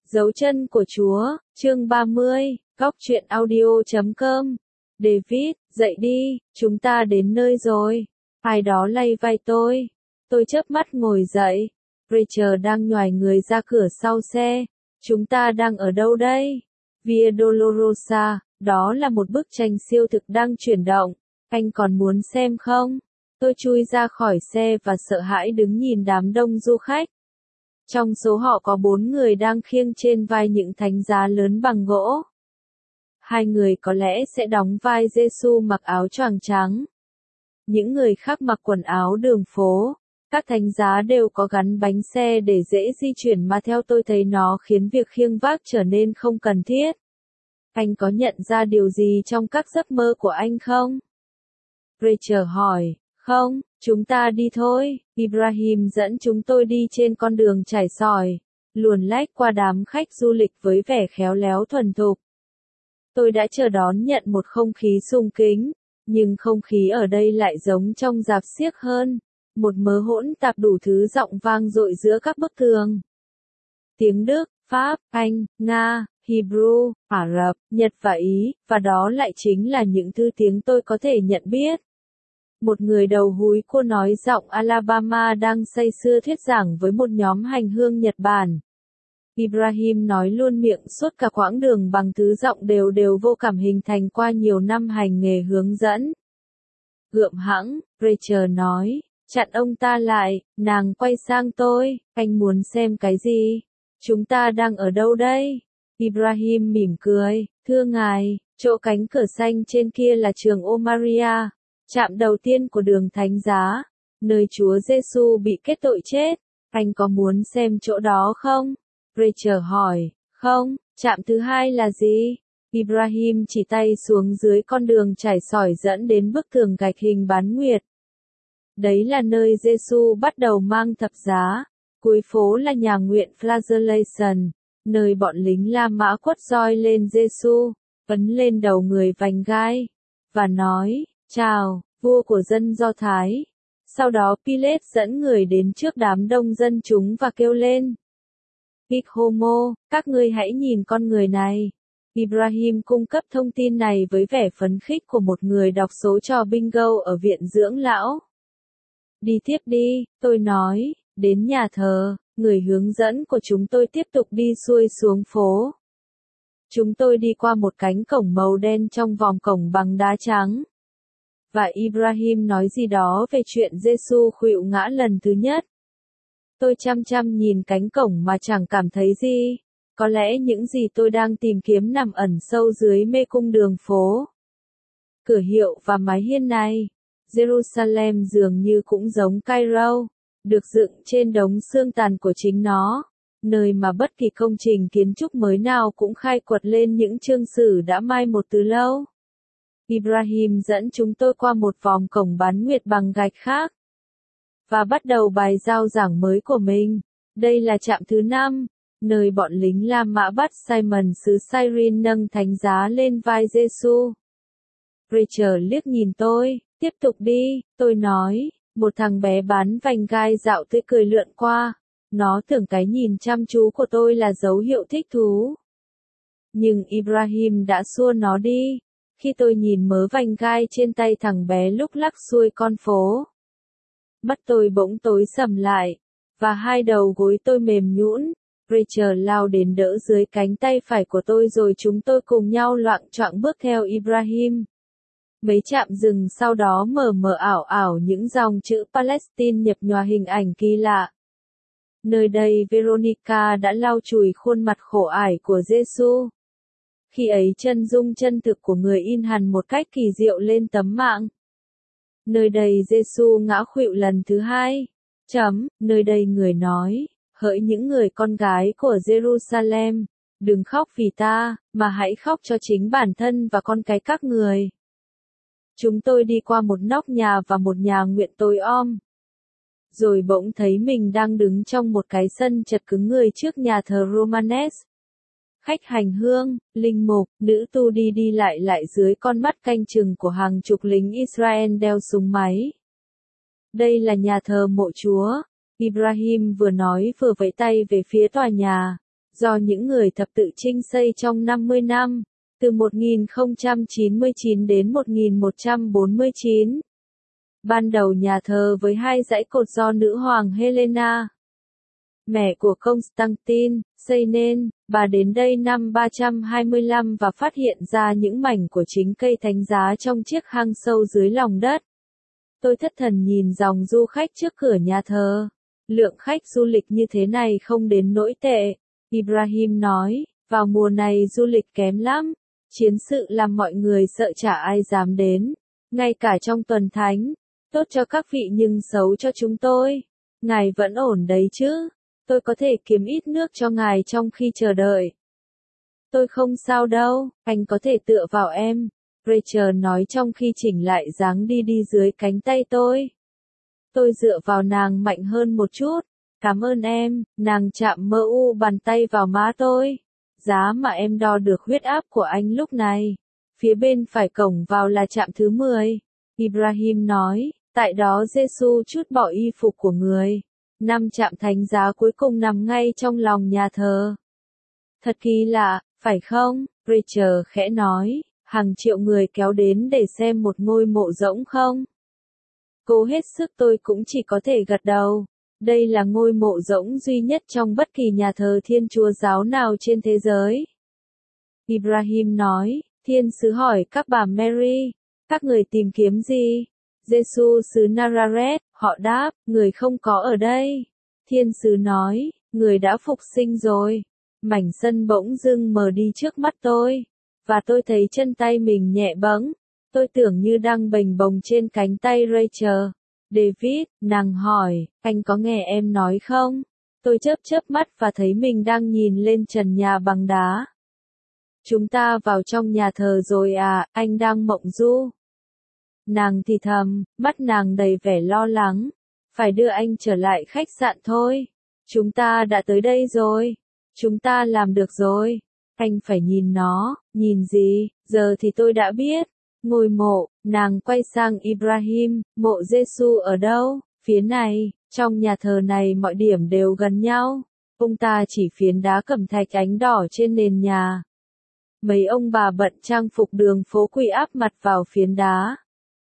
Dấu chân của Chúa, chương 30, góc truyện audio.com. David, dậy đi, chúng ta đến nơi rồi. Ai đó lay vai tôi. Tôi chớp mắt ngồi dậy. Rachel đang nhoài người ra cửa sau xe. Chúng ta đang ở đâu đây? Via Dolorosa, đó là một bức tranh siêu thực đang chuyển động. Anh còn muốn xem không? Tôi chui ra khỏi xe và sợ hãi đứng nhìn đám đông du khách. Trong số họ có 4 người đang khiêng trên vai những thánh giá lớn bằng gỗ. 2 người có lẽ sẽ đóng vai Giêsu mặc áo choàng trắng. Những người khác mặc quần áo đường phố. Các thánh giá đều có gắn bánh xe để dễ di chuyển mà theo tôi thấy nó khiến việc khiêng vác trở nên không cần thiết. Anh có nhận ra điều gì trong các giấc mơ của anh không? Rachel hỏi. Không, chúng ta đi thôi. Ibrahim dẫn chúng tôi đi trên con đường trải sỏi, luồn lách qua đám khách du lịch với vẻ khéo léo thuần thục. Tôi đã chờ đón nhận một không khí sung kính, nhưng không khí ở đây lại giống trong rạp xiếc hơn. Một mớ hỗn tạp đủ thứ giọng vang dội giữa các bức tường. Tiếng Đức, Pháp, Anh, Nga, Hebrew, Ả Rập, Nhật và Ý, và đó lại chính là những thứ tiếng tôi có thể nhận biết. Một người đầu húi cua nói giọng Alabama đang say sưa thuyết giảng với một nhóm hành hương Nhật Bản. Ibrahim nói luôn miệng suốt cả quãng đường bằng thứ giọng đều đều vô cảm hình thành qua nhiều năm hành nghề hướng dẫn. Gượm hãng, Rachel nói, chặn ông ta lại, nàng quay sang tôi, anh muốn xem cái gì? Chúng ta đang ở đâu đây? Ibrahim mỉm cười, thưa ngài, chỗ cánh cửa xanh trên kia là trường Omaria. Trạm đầu tiên của đường Thánh Giá, nơi Chúa Giêsu bị kết tội chết. Anh có muốn xem chỗ đó không? Rachel hỏi. Không, trạm thứ hai là gì? Ibrahim chỉ tay xuống dưới con đường trải sỏi dẫn đến bức tường gạch hình bán nguyệt. Đấy là nơi Giêsu bắt đầu mang thập giá. Cuối phố là nhà nguyện Flagellation, nơi bọn lính La Mã quất roi lên Giêsu, ấn lên đầu người vành gai, và nói, chào, vua của dân Do Thái. Sau đó Pilate dẫn người đến trước đám đông dân chúng và kêu lên. Hic homo, các ngươi hãy nhìn con người này. Ibrahim cung cấp thông tin này với vẻ phấn khích của một người đọc số trò bingo ở viện dưỡng lão. Đi tiếp đi, tôi nói, đến nhà thờ, người hướng dẫn của chúng tôi tiếp tục đi xuôi xuống phố. Chúng tôi đi qua một cánh cổng màu đen trong vòng cổng bằng đá trắng. Và Ibrahim nói gì đó về chuyện Giêsu khuỵu ngã lần thứ nhất. Tôi chăm chăm nhìn cánh cổng mà chẳng cảm thấy gì. Có lẽ những gì tôi đang tìm kiếm nằm ẩn sâu dưới mê cung đường phố. Cửa hiệu và mái hiên này, Jerusalem dường như cũng giống Cairo, được dựng trên đống xương tàn của chính nó, nơi mà bất kỳ công trình kiến trúc mới nào cũng khai quật lên những chương sử đã mai một từ lâu. Ibrahim dẫn chúng tôi qua một vòng cổng bán nguyệt bằng gạch khác, và bắt đầu bài giao giảng mới của mình. Đây là trạm thứ 5, nơi bọn lính La Mã bắt Simon xứ Cyrene nâng thánh giá lên vai Giêsu. Rachel liếc nhìn tôi, tiếp tục đi, tôi nói, một thằng bé bán vành gai dạo tươi cười lượn qua, nó tưởng cái nhìn chăm chú của tôi là dấu hiệu thích thú. Nhưng Ibrahim đã xua nó đi, khi tôi nhìn mớ vành gai trên tay thằng bé lúc lắc xuôi con phố. Mắt tôi bỗng tối sầm lại, và hai đầu gối tôi mềm nhũn. Rachel lao đến đỡ dưới cánh tay phải của tôi rồi chúng tôi cùng nhau loạng choạng bước theo Ibrahim. Mấy trạm dừng sau đó mờ mờ ảo ảo những dòng chữ Palestine nhập nhòa hình ảnh kỳ lạ. Nơi đây Veronica đã lau chùi khuôn mặt khổ ải của Giêsu. Khi ấy chân dung chân thực của người in hằn một cách kỳ diệu lên tấm mạng. Nơi đây Giêsu ngã khuỵu lần thứ 2. Nơi đây người nói, hỡi những người con gái của Jerusalem, đừng khóc vì ta, mà hãy khóc cho chính bản thân và con cái các người. Chúng tôi đi qua một nóc nhà và một nhà nguyện tối om. Rồi bỗng thấy mình đang đứng trong một cái sân chật cứng người trước nhà thờ Romanes. Khách hành hương, linh mục, nữ tu đi đi lại dưới con mắt canh chừng của hàng chục lính Israel đeo súng máy. Đây là nhà thờ mộ Chúa. Ibrahim vừa nói vừa vẫy tay về phía tòa nhà. do những người thập tự chinh xây trong 50 năm, từ 1099 đến 1149. Ban đầu nhà thờ với 2 dãy cột do nữ hoàng Helena, mẹ của Constantine, xây nên. Bà đến đây năm 325 và phát hiện ra những mảnh của chính cây thánh giá trong chiếc hang sâu dưới lòng đất. Tôi thất thần nhìn dòng du khách trước cửa nhà thờ. Lượng khách du lịch như thế này không đến nỗi tệ. Ibrahim nói, vào mùa này du lịch kém lắm. Chiến sự làm mọi người sợ chả ai dám đến. Ngay cả trong tuần thánh. Tốt cho các vị nhưng xấu cho chúng tôi. Ngài vẫn ổn đấy chứ? Tôi có thể kiếm ít nước cho ngài trong khi chờ đợi. Tôi không sao đâu, anh có thể tựa vào em. Rachel nói trong khi chỉnh lại dáng đi dưới cánh tay tôi. Tôi dựa vào nàng mạnh hơn một chút. Cảm ơn em, nàng chạm mơ u bàn tay vào má tôi. Giá mà em đo được huyết áp của anh lúc này. Phía bên phải cổng vào là trạm thứ 10. Ibrahim nói, tại đó Giêsu trút bỏ y phục của người. 5 trạm thánh giá cuối cùng nằm ngay trong lòng nhà thờ. Thật kỳ lạ, phải không? Rachel khẽ nói, hàng triệu người kéo đến để xem một ngôi mộ rỗng không? Cố hết sức tôi cũng chỉ có thể gật đầu. Đây là ngôi mộ rỗng duy nhất trong bất kỳ nhà thờ Thiên Chúa giáo nào trên thế giới. Ibrahim nói, thiên sứ hỏi các bà Mary, các người tìm kiếm gì? Giêsu xứ Nazareth, họ đáp, người không có ở đây. Thiên sứ nói, người đã phục sinh rồi. Mảnh sân bỗng dưng mờ đi trước mắt tôi, và tôi thấy chân tay mình nhẹ bẫng. Tôi tưởng như đang bềnh bồng trên cánh tay Rachel. David, nàng hỏi, anh có nghe em nói không? Tôi chớp mắt và thấy mình đang nhìn lên trần nhà bằng đá. Chúng ta vào trong nhà thờ rồi à, anh đang mộng du. Nàng thì thầm, mắt nàng đầy vẻ lo lắng. Phải đưa anh trở lại khách sạn thôi. Chúng ta đã tới đây rồi. Chúng ta làm được rồi. Anh phải nhìn nó. Nhìn gì? Giờ thì tôi đã biết. Ngôi mộ, nàng quay sang Ibrahim, mộ Giêsu ở đâu? Phía này, trong nhà thờ này mọi điểm đều gần nhau. Ông ta chỉ phiến đá cẩm thạch ánh đỏ trên nền nhà. Mấy ông bà bận trang phục đường phố quỳ áp mặt vào phiến đá.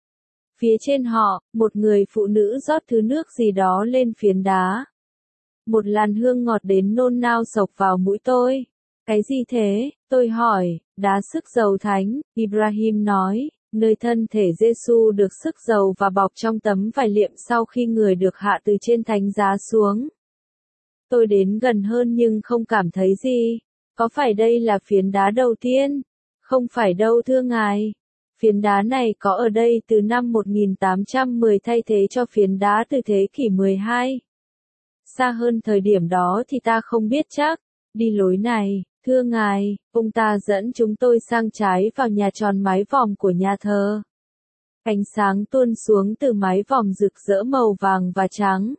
Phía trên họ, một người phụ nữ rót thứ nước gì đó lên phiến đá. Một làn hương ngọt đến nôn nao xộc vào mũi tôi. Cái gì thế? Tôi hỏi. Đá sức dầu thánh, Ibrahim nói, nơi thân thể Giêsu được sức dầu và bọc trong tấm vải liệm sau khi người được hạ từ trên thánh giá xuống. Tôi đến gần hơn nhưng không cảm thấy gì. Có phải đây là phiến đá đầu tiên? Không phải đâu thưa ngài. Phiến đá này có ở đây từ năm 1810 thay thế cho phiến đá từ thế kỷ 12. Xa hơn thời điểm đó thì ta không biết chắc. Đi lối này, thưa ngài, ông ta dẫn chúng tôi sang trái vào nhà tròn mái vòm của nhà thờ. Ánh sáng tuôn xuống từ mái vòm rực rỡ màu vàng và trắng.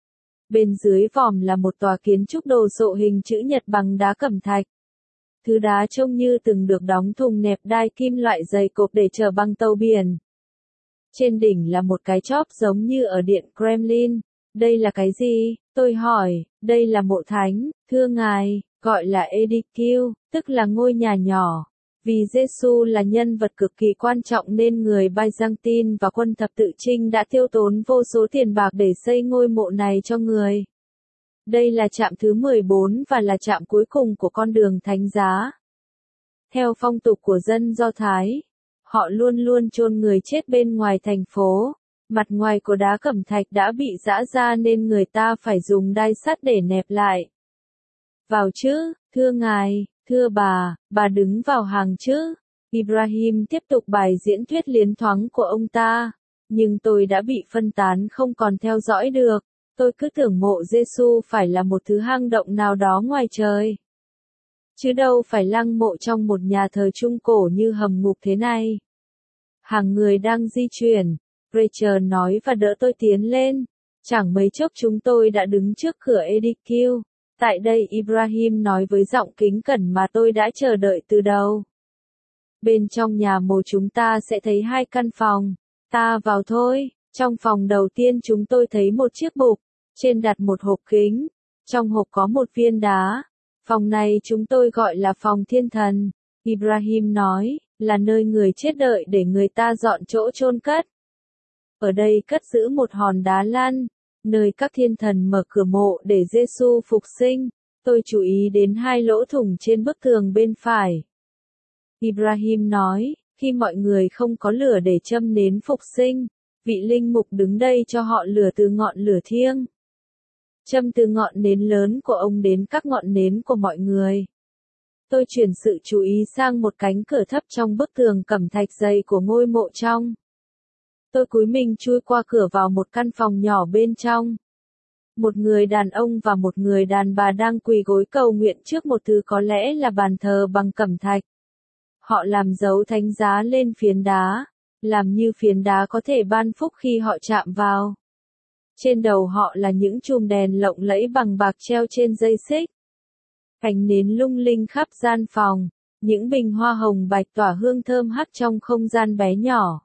Bên dưới vòm là một tòa kiến trúc đồ sộ hình chữ nhật bằng đá cẩm thạch. Thứ đá trông như từng được đóng thùng nẹp đai kim loại dày cộp để chở băng tàu biển. Trên đỉnh là một cái chóp giống như ở điện Kremlin. Đây là cái gì? Tôi hỏi. Đây là mộ thánh, thưa ngài, gọi là Edicule, tức là ngôi nhà nhỏ. Vì Giêsu là nhân vật cực kỳ quan trọng nên người Byzantine và quân thập tự chinh đã tiêu tốn vô số tiền bạc để xây ngôi mộ này cho người. Đây là trạm thứ 14 và là trạm cuối cùng của con đường thánh giá. Theo phong tục của dân Do Thái, họ luôn luôn chôn người chết bên ngoài thành phố. Mặt ngoài của đá cẩm thạch đã bị giã ra nên người ta phải dùng đai sắt để nẹp lại. Vào chứ, thưa ngài, thưa bà đứng vào hàng chứ. Ibrahim tiếp tục bài diễn thuyết liến thoáng của ông ta. Nhưng tôi đã bị phân tán không còn theo dõi được. Tôi cứ tưởng mộ Giêsu phải là một thứ hang động nào đó ngoài trời. Chứ đâu phải lăng mộ trong một nhà thờ trung cổ như hầm ngục thế này. Hàng người đang di chuyển. Rachel nói và đỡ tôi tiến lên. Chẳng mấy chốc chúng tôi đã đứng trước cửa Edicule. Tại đây Ibrahim nói với giọng kính cẩn mà tôi đã chờ đợi từ đầu. Bên trong nhà mộ chúng ta sẽ thấy 2 căn phòng. Ta vào thôi. Trong phòng đầu tiên chúng tôi thấy một chiếc bục. Trên đặt một hộp kính. Trong hộp có một viên đá. Phòng này chúng tôi gọi là phòng thiên thần. Ibrahim nói, là nơi người chết đợi để người ta dọn chỗ chôn cất. Ở đây cất giữ một hòn đá lăn, nơi các thiên thần mở cửa mộ để Giêsu phục sinh. Tôi chú ý đến 2 lỗ thủng trên bức tường bên phải. Ibrahim nói, khi mọi người không có lửa để châm nến phục sinh, vị linh mục đứng đây cho họ lửa từ ngọn lửa thiêng. Châm từ ngọn nến lớn của ông đến các ngọn nến của mọi người. Tôi chuyển sự chú ý sang một cánh cửa thấp trong bức tường cẩm thạch dày của ngôi mộ trong. Tôi cúi mình chui qua cửa vào một căn phòng nhỏ bên trong. Một người đàn ông và một người đàn bà đang quỳ gối cầu nguyện trước một thứ có lẽ là bàn thờ bằng cẩm thạch. Họ làm dấu thánh giá lên phiến đá, làm như phiến đá có thể ban phúc khi họ chạm vào. Trên đầu họ là những chùm đèn lộng lẫy bằng bạc treo trên dây xích. Cành nến lung linh khắp gian phòng, những bình hoa hồng bạch tỏa hương thơm hắt trong không gian bé nhỏ.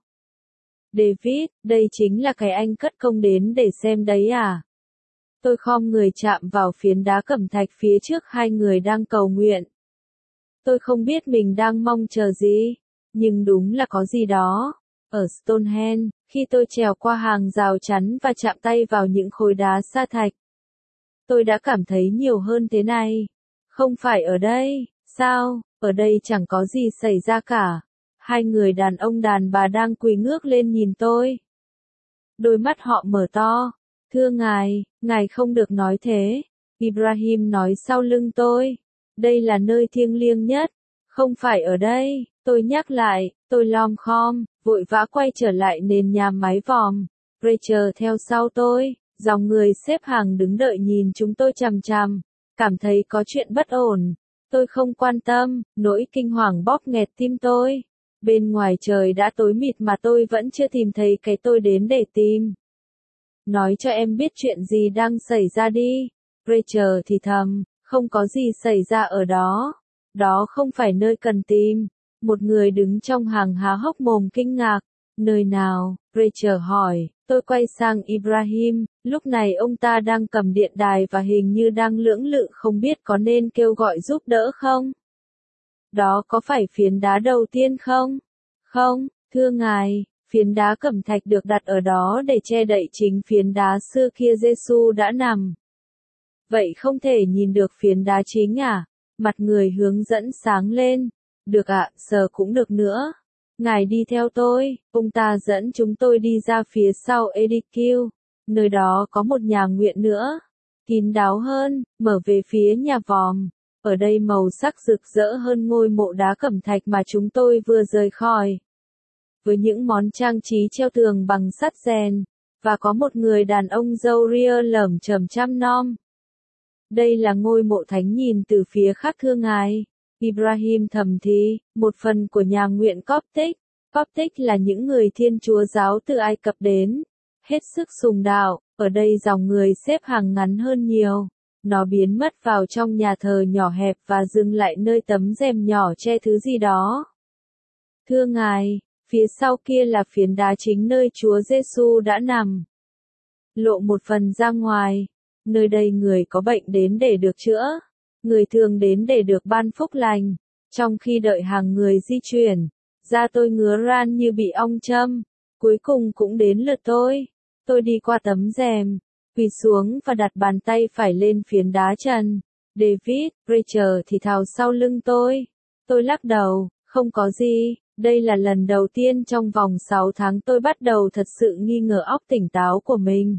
David, đây chính là cái anh cất công đến để xem đấy à? Tôi khom người chạm vào phiến đá cẩm thạch phía trước 2 người đang cầu nguyện. Tôi không biết mình đang mong chờ gì, nhưng đúng là có gì đó. Ở Stonehenge, khi tôi trèo qua hàng rào chắn và chạm tay vào những khối đá sa thạch, tôi đã cảm thấy nhiều hơn thế này. Không phải ở đây, sao, ở đây chẳng có gì xảy ra cả. 2 người đàn ông đàn bà đang quỳ ngước lên nhìn tôi. Đôi mắt họ mở to. Thưa ngài không được nói thế. Ibrahim nói sau lưng tôi. Đây là nơi thiêng liêng nhất. Không phải ở đây, tôi nhắc lại, tôi lom khom, vội vã quay trở lại nền nhà mái vòm. Rachel theo sau tôi, dòng người xếp hàng đứng đợi nhìn chúng tôi chằm chằm, cảm thấy có chuyện bất ổn. Tôi không quan tâm, nỗi kinh hoàng bóp nghẹt tim tôi. Bên ngoài trời đã tối mịt mà tôi vẫn chưa tìm thấy cái tôi đến để tìm. Nói cho em biết chuyện gì đang xảy ra đi. Rachel thì thầm, không có gì xảy ra ở đó. Đó không phải nơi cần tìm. Một người đứng trong hàng há hốc mồm kinh ngạc. Nơi nào? Rachel hỏi. Tôi quay sang Ibrahim, lúc này ông ta đang cầm điện đài và hình như đang lưỡng lự không biết có nên kêu gọi giúp đỡ không. Đó có phải phiến đá đầu tiên không? Không, thưa ngài, phiến đá cẩm thạch được đặt ở đó để che đậy chính phiến đá xưa kia Giêsu đã nằm. Vậy không thể nhìn được phiến đá chính à? Mặt người hướng dẫn sáng lên. Được ạ, sờ cũng được nữa. Ngài đi theo tôi, ông ta dẫn chúng tôi đi ra phía sau EDQ. Nơi đó có một nhà nguyện nữa. Kín đáo hơn, mở về phía nhà vòm. Ở đây màu sắc rực rỡ hơn ngôi mộ đá cẩm thạch mà chúng tôi vừa rời khỏi. Với những món trang trí treo tường bằng sắt rèn, và có một người đàn ông râu ria lởm chởm chăm nom. Đây là ngôi mộ thánh nhìn từ phía khác thưa ngài. Ibrahim thầm thì, một phần của nhà nguyện Coptic. Coptic là những người Thiên Chúa giáo từ Ai Cập đến. Hết sức sùng đạo, ở đây dòng người xếp hàng ngắn hơn nhiều. Nó biến mất vào trong nhà thờ nhỏ hẹp và dừng lại nơi tấm rèm nhỏ che thứ gì đó. Thưa ngài, phía sau kia là phiến đá chính nơi Chúa Giêsu đã nằm. Lộ một phần ra ngoài. Nơi đây người có bệnh đến để được chữa. Người thường đến để được ban phúc lành. Trong khi đợi hàng người di chuyển, da tôi ngứa ran như bị ong châm. Cuối cùng cũng đến lượt tôi. Tôi đi qua tấm rèm, quỳ xuống và đặt bàn tay phải lên phiến đá trần. David, Rachel thì thào sau lưng tôi. Tôi lắc đầu, không có gì. Đây là lần đầu tiên trong vòng 6 tháng tôi bắt đầu thật sự nghi ngờ óc tỉnh táo của mình.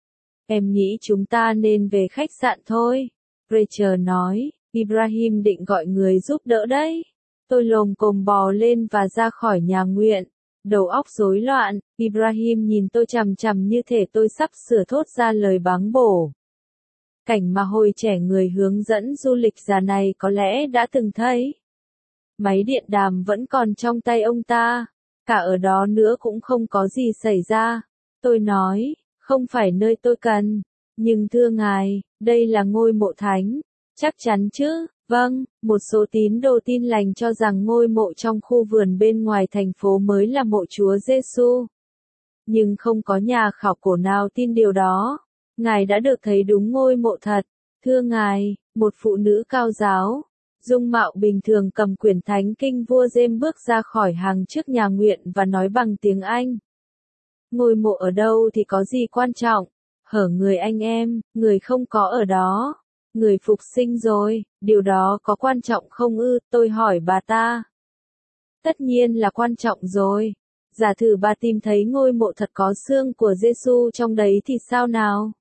Em nghĩ chúng ta nên về khách sạn thôi. Rachel nói, Ibrahim định gọi người giúp đỡ đấy. Tôi lồm cồm bò lên và ra khỏi nhà nguyện. Đầu óc rối loạn, Ibrahim nhìn tôi chằm chằm như thể tôi sắp sửa thốt ra lời báng bổ. Cảnh mà hồi trẻ người hướng dẫn du lịch già này có lẽ đã từng thấy. Máy điện đàm vẫn còn trong tay ông ta. Cả ở đó nữa cũng không có gì xảy ra. Tôi nói, không phải nơi tôi cần. Nhưng thưa ngài, đây là ngôi mộ thánh. Chắc chắn chứ? Vâng, một số tín đồ tin lành cho rằng ngôi mộ trong khu vườn bên ngoài thành phố mới là mộ Chúa Giêsu. Nhưng không có nhà khảo cổ nào tin điều đó. Ngài đã được thấy đúng ngôi mộ thật. Thưa ngài, một phụ nữ cao giáo, dung mạo bình thường cầm quyển thánh kinh vua James bước ra khỏi hàng trước nhà nguyện và nói bằng tiếng Anh. Ngôi mộ ở đâu thì có gì quan trọng, hở người anh em, người không có ở đó. Người phục sinh rồi, điều đó có quan trọng không ư, tôi hỏi bà ta. Tất nhiên là quan trọng rồi. Giả thử bà tìm thấy ngôi mộ thật có xương của Giêsu trong đấy thì sao nào?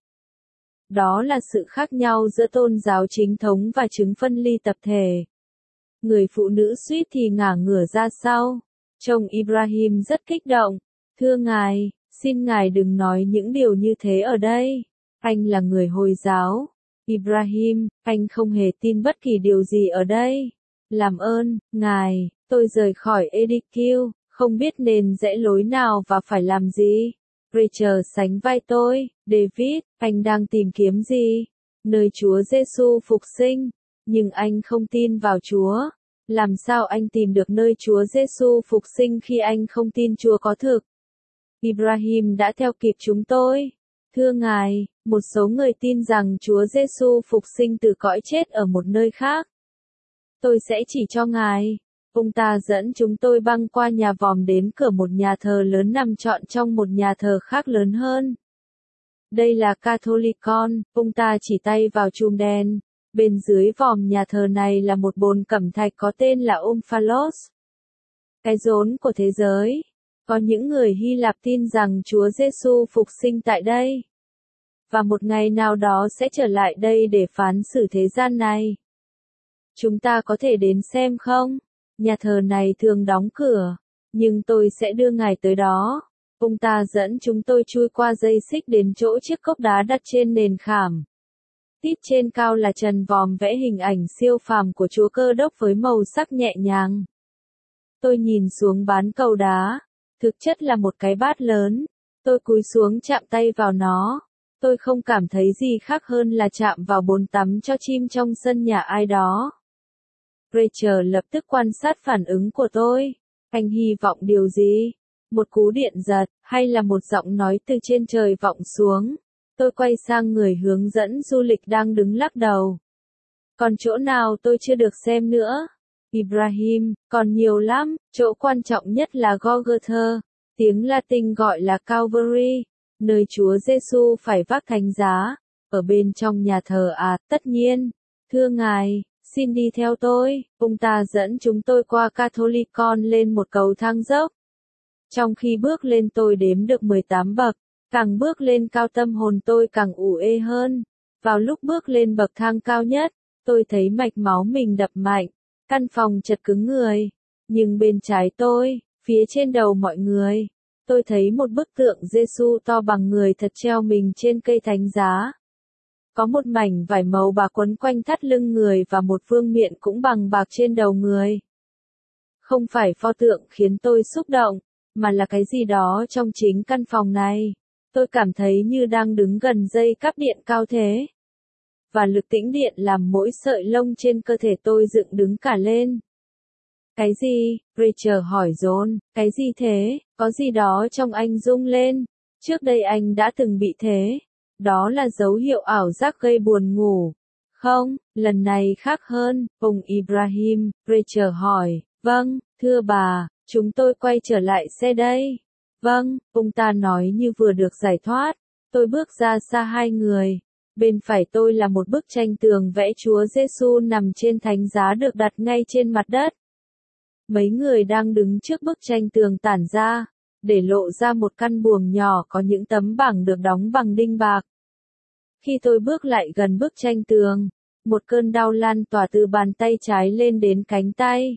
Đó là sự khác nhau giữa tôn giáo chính thống và chứng phân ly tập thể. Người phụ nữ suýt thì ngả ngửa ra sau. Chồng Ibrahim rất kích động. Thưa ngài, xin ngài đừng nói những điều như thế ở đây. Anh là người Hồi giáo. Ibrahim, anh không hề tin bất kỳ điều gì ở đây. Làm ơn, ngài, tôi rời khỏi EDQ, không biết nên rẽ lối nào và phải làm gì. Rachel sánh vai tôi, David, anh đang tìm kiếm gì? Nơi Chúa Giêsu phục sinh, nhưng anh không tin vào Chúa. Làm sao anh tìm được nơi Chúa Giêsu phục sinh khi anh không tin Chúa có thực? Ibrahim đã theo kịp chúng tôi. Thưa ngài, một số người tin rằng Chúa Giêsu phục sinh từ cõi chết ở một nơi khác. Tôi sẽ chỉ cho ngài. Ông ta dẫn chúng tôi băng qua nhà vòm đến cửa một nhà thờ lớn nằm trọn trong một nhà thờ khác lớn hơn. Đây là Catholicon, ông ta chỉ tay vào chùm đèn. Bên dưới vòm nhà thờ này là một bồn cẩm thạch có tên là Omphalos. Cái rốn của thế giới. Có những người Hy Lạp tin rằng Chúa Giêsu phục sinh tại đây. Và một ngày nào đó sẽ trở lại đây để phán xử thế gian này. Chúng ta có thể đến xem không? Nhà thờ này thường đóng cửa, nhưng tôi sẽ đưa ngài tới đó. Ông ta dẫn chúng tôi chui qua dây xích đến chỗ chiếc cốc đá đặt trên nền khảm. Tít trên cao là trần vòm vẽ hình ảnh siêu phàm của Chúa Cơ Đốc với màu sắc nhẹ nhàng. Tôi nhìn xuống bán cầu đá, thực chất là một cái bát lớn. Tôi cúi xuống chạm tay vào nó. Tôi không cảm thấy gì khác hơn là chạm vào bồn tắm cho chim trong sân nhà ai đó. Rachel lập tức quan sát phản ứng của tôi. Anh hy vọng điều gì? Một cú điện giật, hay là một giọng nói từ trên trời vọng xuống? Tôi quay sang người hướng dẫn du lịch đang đứng lắc đầu. Còn chỗ nào tôi chưa được xem nữa? Ibrahim, còn nhiều lắm, chỗ quan trọng nhất là Golgotha, tiếng Latin gọi là Calvary, nơi Chúa Giêsu phải vác thánh giá, ở bên trong nhà thờ à, tất nhiên. Thưa ngài, xin đi theo tôi. Ông ta dẫn chúng tôi qua Catholicon lên một cầu thang dốc. Trong khi bước lên tôi đếm được 18 bậc, càng bước lên cao tâm hồn tôi càng ù ê hơn. Vào lúc bước lên bậc thang cao nhất, tôi thấy mạch máu mình đập mạnh, căn phòng chật cứng người. Nhưng bên trái tôi, phía trên đầu mọi người, tôi thấy một bức tượng Giêsu to bằng người thật treo mình trên cây thánh giá. Có một mảnh vải màu bạc quấn quanh thắt lưng người và một vương miện cũng bằng bạc trên đầu người. Không phải pho tượng khiến tôi xúc động, mà là cái gì đó trong chính căn phòng này. Tôi cảm thấy như đang đứng gần dây cáp điện cao thế. Và lực tĩnh điện làm mỗi sợi lông trên cơ thể tôi dựng đứng cả lên. Cái gì? Rachel hỏi John, cái gì thế? Có gì đó trong anh rung lên. Trước đây anh đã từng bị thế. Đó là dấu hiệu ảo giác gây buồn ngủ. Không, lần này khác hơn, ông Ibrahim, Rachel hỏi. Vâng, thưa bà, chúng tôi quay trở lại xe đây. Vâng, ông ta nói như vừa được giải thoát. Tôi bước ra xa hai người. Bên phải tôi là một bức tranh tường vẽ Chúa Giêsu nằm trên thánh giá được đặt ngay trên mặt đất. Mấy người đang đứng trước bức tranh tường tản ra, để lộ ra một căn buồng nhỏ có những tấm bảng được đóng bằng đinh bạc. Khi tôi bước lại gần bức tranh tường, một cơn đau lan tỏa từ bàn tay trái lên đến cánh tay.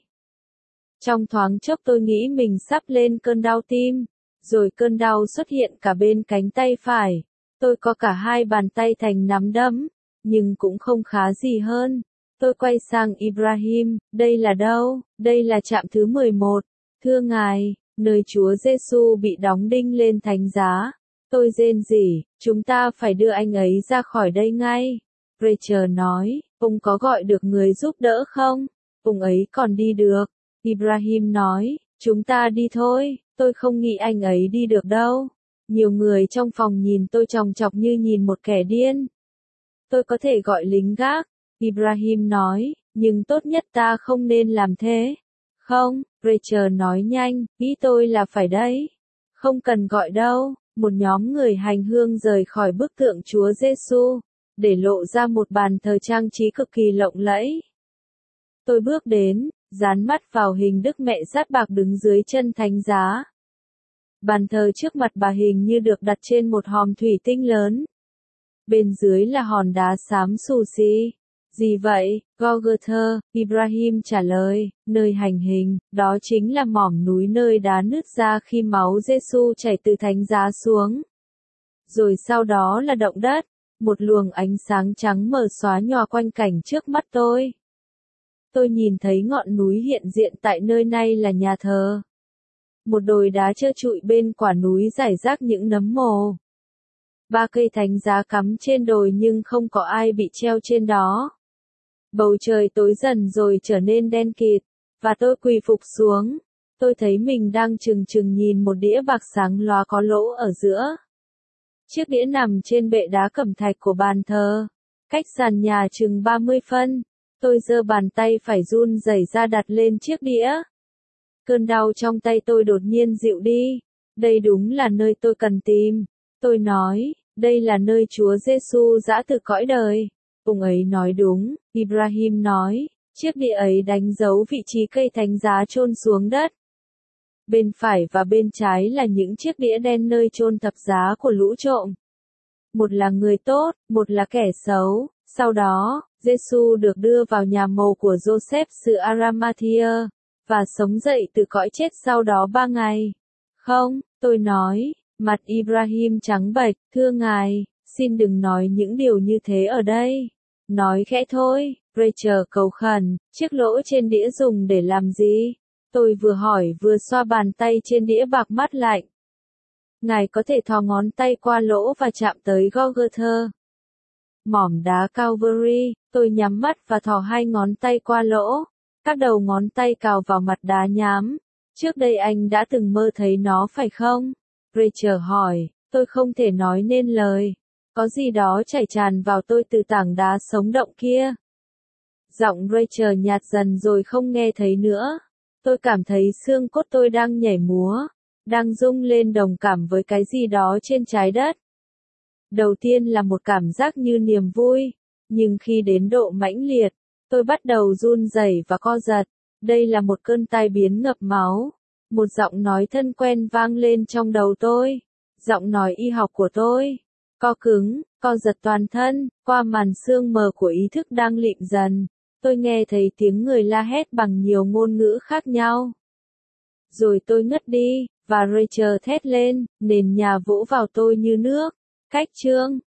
Trong thoáng chốc tôi nghĩ mình sắp lên cơn đau tim, rồi cơn đau xuất hiện cả bên cánh tay phải. Tôi có cả hai bàn tay thành nắm đấm, nhưng cũng không khá gì hơn. Tôi quay sang Ibrahim, đây là đâu? Đây là trạm thứ 11. Thưa ngài, nơi Chúa Giêsu bị đóng đinh lên thánh giá. Tôi rên rỉ, chúng ta phải đưa anh ấy ra khỏi đây ngay. Rachel nói, ông có gọi được người giúp đỡ không? Ông ấy còn đi được. Ibrahim nói, chúng ta đi thôi, tôi không nghĩ anh ấy đi được đâu. Nhiều người trong phòng nhìn tôi chòng chọc như nhìn một kẻ điên. Tôi có thể gọi lính gác, Ibrahim nói, nhưng tốt nhất ta không nên làm thế. Không, Rachel nói nhanh, ý tôi là phải đấy. Không cần gọi đâu. Một nhóm người hành hương rời khỏi bức tượng Chúa Giêsu, để lộ ra một bàn thờ trang trí cực kỳ lộng lẫy. Tôi bước đến, dán mắt vào hình Đức Mẹ dát bạc đứng dưới chân thánh giá. Bàn thờ trước mặt bà hình như được đặt trên một hòm thủy tinh lớn. Bên dưới là hòn đá xám xù xì. Gì vậy, Golgotha? Ibrahim trả lời, nơi hành hình, đó chính là mỏm núi nơi đá nứt ra khi máu Giêsu chảy từ thánh giá xuống. Rồi sau đó là động đất, một luồng ánh sáng trắng mờ xóa nhòa quanh cảnh trước mắt tôi. Tôi nhìn thấy ngọn núi hiện diện tại nơi này là nhà thờ. Một đồi đá trơ trụi bên quả núi rải rác những nấm mồ. 3 cây thánh giá cắm trên đồi nhưng không có ai bị treo trên đó. Bầu trời tối dần rồi trở nên đen kịt, và tôi quỳ phục xuống. Tôi thấy mình đang trừng trừng nhìn một đĩa bạc sáng loá có lỗ ở giữa. Chiếc đĩa nằm trên bệ đá cẩm thạch của bàn thờ, cách sàn nhà chừng 30 phân. Tôi giơ bàn tay phải run rẩy ra đặt lên chiếc đĩa. Cơn đau trong tay tôi đột nhiên dịu đi. Đây đúng là nơi tôi cần tìm. Tôi nói, đây là nơi Chúa Giêsu giã từ cõi đời. Ông ấy nói đúng, Ibrahim nói, chiếc đĩa ấy đánh dấu vị trí cây thánh giá chôn xuống đất. Bên phải và bên trái là những chiếc đĩa đen nơi chôn thập giá của lũ trộm. Một là người tốt, một là kẻ xấu. Sau đó, Giêsu được đưa vào nhà mồ của Joseph xứ Arimathea, và sống dậy từ cõi chết sau đó 3 ngày. Không, tôi nói, mặt Ibrahim trắng bệch, thưa ngài, xin đừng nói những điều như thế ở đây. Nói khẽ thôi, Rachel cầu khẩn, chiếc lỗ trên đĩa dùng để làm gì? Tôi vừa hỏi vừa xoa bàn tay trên đĩa bạc mát lạnh. Ngài có thể thò ngón tay qua lỗ và chạm tới Golgotha. Mỏm đá Calvary, tôi nhắm mắt và thò 2 ngón tay qua lỗ. Các đầu ngón tay cào vào mặt đá nhám. Trước đây anh đã từng mơ thấy nó phải không? Rachel hỏi, tôi không thể nói nên lời. Có gì đó chảy tràn vào tôi từ tảng đá sống động kia. Giọng Rachel nhạt dần rồi không nghe thấy nữa. Tôi cảm thấy xương cốt tôi đang nhảy múa, đang rung lên đồng cảm với cái gì đó trên trái đất. Đầu tiên là một cảm giác như niềm vui, nhưng khi đến độ mãnh liệt, tôi bắt đầu run rẩy và co giật. Đây là một cơn tai biến ngập máu. Một giọng nói thân quen vang lên trong đầu tôi. Giọng nói y học của tôi. Co cứng, co giật toàn thân, qua màn sương mờ của ý thức đang lịm dần. Tôi nghe thấy tiếng người la hét bằng nhiều ngôn ngữ khác nhau. Rồi tôi ngất đi, và Rachel thét lên, nền nhà vỗ vào tôi như nước. Cách chương